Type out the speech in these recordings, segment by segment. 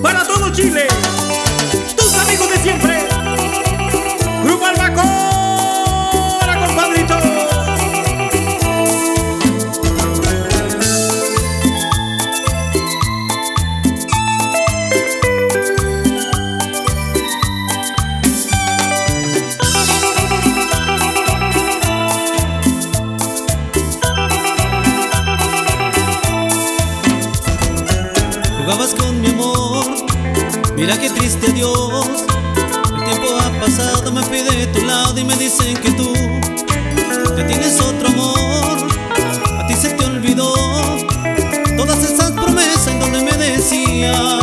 para todo Chile, tus amigos de siempre, Grupo Albacora, compadrito. Jugabas con mi amor, mira qué triste adiós. El tiempo ha pasado, me fui de tu lado y me dicen que tú ya tienes otro amor. A ti se te olvidó todas esas promesas en donde me decías: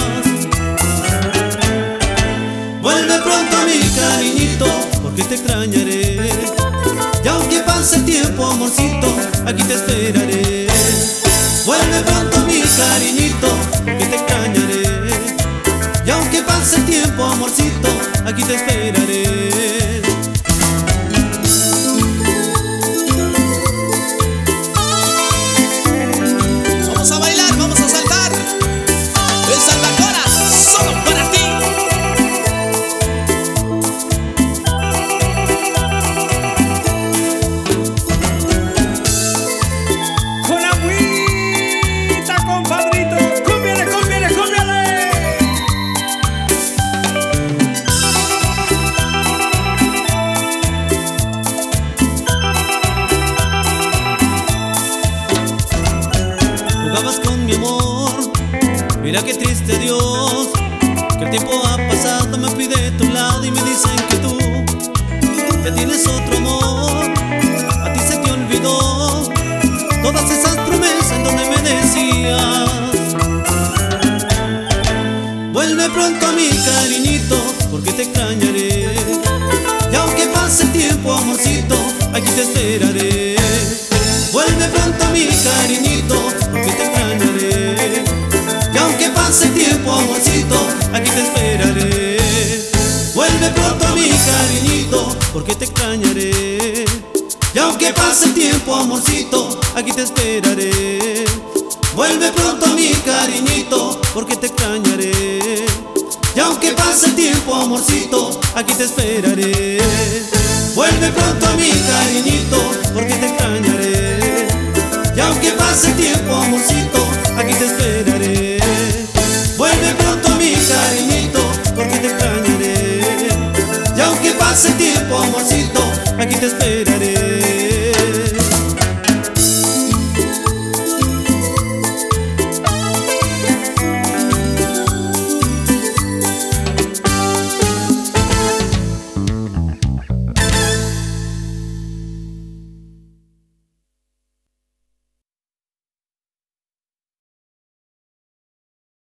vuelve pronto a mi cariñito, porque te extrañaré. Y aunque pase el tiempo, amorcito, aquí te esperaré. Vuelve pronto a mi cariñito, que te extrañaré. Y aunque pase el tiempo, amorcito, aquí te esperaré. Vamos a bailar, vamos a saltar. Es Albacora, solo para ti. Con agüita, compadrito, cúmbiale, cúmbiale, cúmbiale. Jugabas con mi amor, mira qué triste adiós. Que el tiempo ha pasado, me fui de tu lado y me dicen que tú ya tienes otro amor. A ti se te olvidó todas esas promesas en donde me decías: vuelve pronto a mi cariñito, porque te extrañaré. Y aunque pase el tiempo, amorcito, aquí te esperaré. Vuelve pronto a mi cariñito, porque te extrañaré. Y aunque pase el tiempo, amorcito, aquí te esperaré. Vuelve pronto a mi cariñito, porque te extrañaré. Y aunque pase el tiempo, amorcito, aquí te esperaré. Vuelve pronto a mi cariñito, porque te extrañaré. Y aunque pase el tiempo, amorcito, aquí te esperaré. Vuelve pronto a mi cariñito, porque te extrañaré. Y aunque pase el tiempo, amorcito, aquí te esperaré. Vuelve pronto a mi cariñito, porque te extrañaré. Y aunque pase el tiempo, amorcito, aquí te esperaré.